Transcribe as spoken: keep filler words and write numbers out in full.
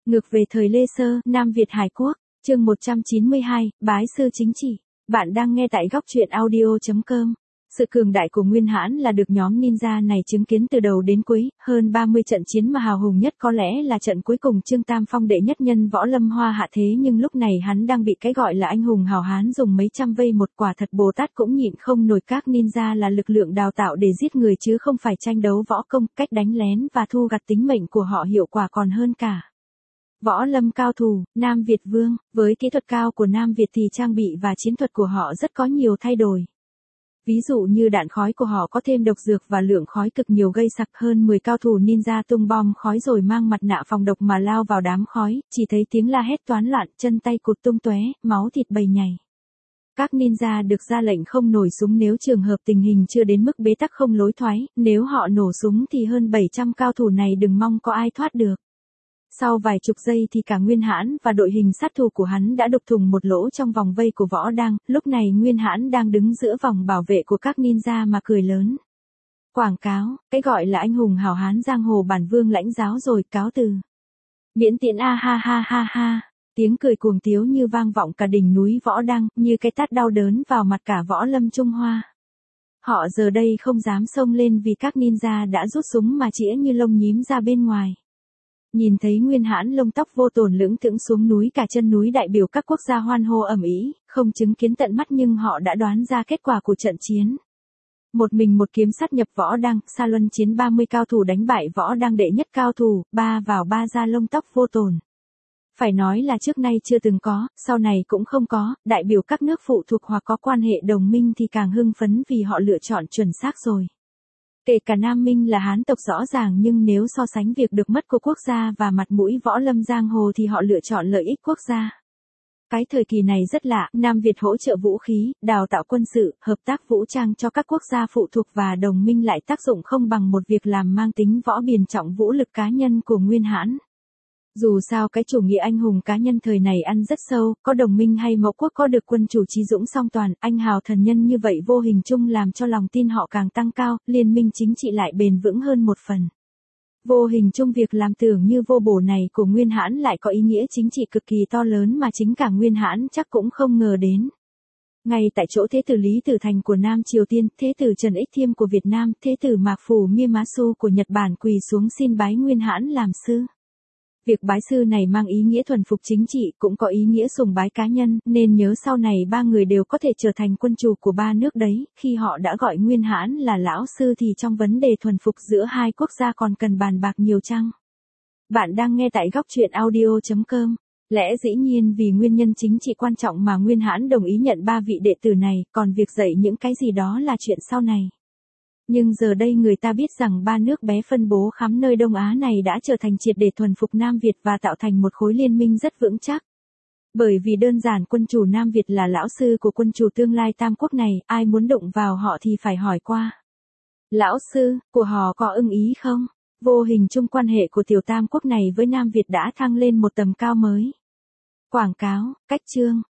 Ngược về thời Lê Sơ, Nam Việt Hải Quốc, chương một trăm chín mươi hai, Bái sư chính trị. Bạn đang nghe tại góc truyện audio chấm com. Sự cường đại của Nguyên Hãn là được nhóm ninja này chứng kiến từ đầu đến cuối, hơn ba mươi trận chiến mà hào hùng nhất có lẽ là trận cuối cùng Trương Tam Phong đệ nhất nhân võ lâm hoa hạ thế, nhưng lúc này hắn đang bị cái gọi là anh hùng hào hán dùng mấy trăm vây một, quả thật Bồ Tát cũng nhịn không nổi. Các ninja là lực lượng đào tạo để giết người chứ không phải tranh đấu võ công, cách đánh lén và thu gặt tính mệnh của họ hiệu quả còn hơn cả. Võ lâm cao thủ, Nam Việt Vương, với kỹ thuật cao của Nam Việt thì trang bị và chiến thuật của họ rất có nhiều thay đổi. Ví dụ như đạn khói của họ có thêm độc dược và lượng khói cực nhiều gây sặc. Hơn mười cao thủ ninja tung bom khói rồi mang mặt nạ phòng độc mà lao vào đám khói, chỉ thấy tiếng la hét toán loạn, chân tay cụt tung tóe, máu thịt bầy nhảy. Các ninja được ra lệnh không nổi súng nếu trường hợp tình hình chưa đến mức bế tắc không lối thoái, nếu họ nổ súng thì hơn bảy trăm cao thủ này đừng mong có ai thoát được. Sau vài chục giây thì cả Nguyên Hãn và đội hình sát thủ của hắn đã đục thủng một lỗ trong vòng vây của Võ Đang, lúc này Nguyên Hãn đang đứng giữa vòng bảo vệ của các ninja mà cười lớn. Quảng cáo, cái gọi là anh hùng hảo hán giang hồ bản vương lãnh giáo rồi, cáo từ. Miễn tiễn a ha ha ha ha, tiếng cười cuồng tiếu như vang vọng cả đỉnh núi Võ Đang, như cái tát đau đớn vào mặt cả võ lâm Trung Hoa. Họ giờ đây không dám xông lên vì các ninja đã rút súng mà chĩa như lông nhím ra bên ngoài. Nhìn thấy Nguyên Hãn lông tóc vô tổn lững thững xuống núi, cả chân núi đại biểu các quốc gia hoan hô ầm ĩ, không chứng kiến tận mắt nhưng họ đã đoán ra kết quả của trận chiến. Một mình một kiếm sát nhập Võ Đang, Sa Luân chiến ba mươi cao thủ đánh bại Võ Đang đệ nhất cao thủ, ba vào ba ra lông tóc vô tổn. Phải nói là trước nay chưa từng có, sau này cũng không có, đại biểu các nước phụ thuộc hoặc có quan hệ đồng minh thì càng hưng phấn vì họ lựa chọn chuẩn xác rồi. Kể cả Nam Minh là Hán tộc rõ ràng, nhưng nếu so sánh việc được mất của quốc gia và mặt mũi võ lâm giang hồ thì họ lựa chọn lợi ích quốc gia. Cái thời kỳ này rất lạ, Nam Việt hỗ trợ vũ khí, đào tạo quân sự, hợp tác vũ trang cho các quốc gia phụ thuộc và đồng minh lại tác dụng không bằng một việc làm mang tính võ biền trọng vũ lực cá nhân của Nguyên Hãn. Dù sao cái chủ nghĩa anh hùng cá nhân thời này ăn rất sâu, có đồng minh hay mẫu quốc có được quân chủ trí dũng song toàn, anh hào thần nhân như vậy vô hình chung làm cho lòng tin họ càng tăng cao, liên minh chính trị lại bền vững hơn một phần. Vô hình chung việc làm tưởng như vô bổ này của Nguyên Hãn lại có ý nghĩa chính trị cực kỳ to lớn mà chính cả Nguyên Hãn chắc cũng không ngờ đến. Ngay tại chỗ Thế tử Lý Tử Thành của Nam Triều Tiên, Thế tử Trần Ích Thiêm của Việt Nam, Thế tử Mạc Phủ Miemasu của Nhật Bản quỳ xuống xin bái Nguyên Hãn làm sư. Việc bái sư này mang ý nghĩa thuần phục chính trị, cũng có ý nghĩa sùng bái cá nhân, nên nhớ sau này ba người đều có thể trở thành quân chủ của ba nước đấy. Khi họ đã gọi Nguyên Hãn là lão sư thì trong vấn đề thuần phục giữa hai quốc gia còn cần bàn bạc nhiều chăng? Bạn đang nghe tại góc truyện audio chấm com. Lẽ dĩ nhiên vì nguyên nhân chính trị quan trọng mà Nguyên Hãn đồng ý nhận ba vị đệ tử này, còn việc dạy những cái gì đó là chuyện sau này. Nhưng giờ đây người ta biết rằng ba nước bé phân bố khắp nơi Đông Á này đã trở thành triệt để thuần phục Nam Việt và tạo thành một khối liên minh rất vững chắc. Bởi vì đơn giản quân chủ Nam Việt là lão sư của quân chủ tương lai Tam Quốc này, ai muốn đụng vào họ thì phải hỏi qua. Lão sư của họ có ưng ý không? Vô hình chung quan hệ của tiểu Tam Quốc này với Nam Việt đã thăng lên một tầm cao mới. Quảng cáo, cách chương,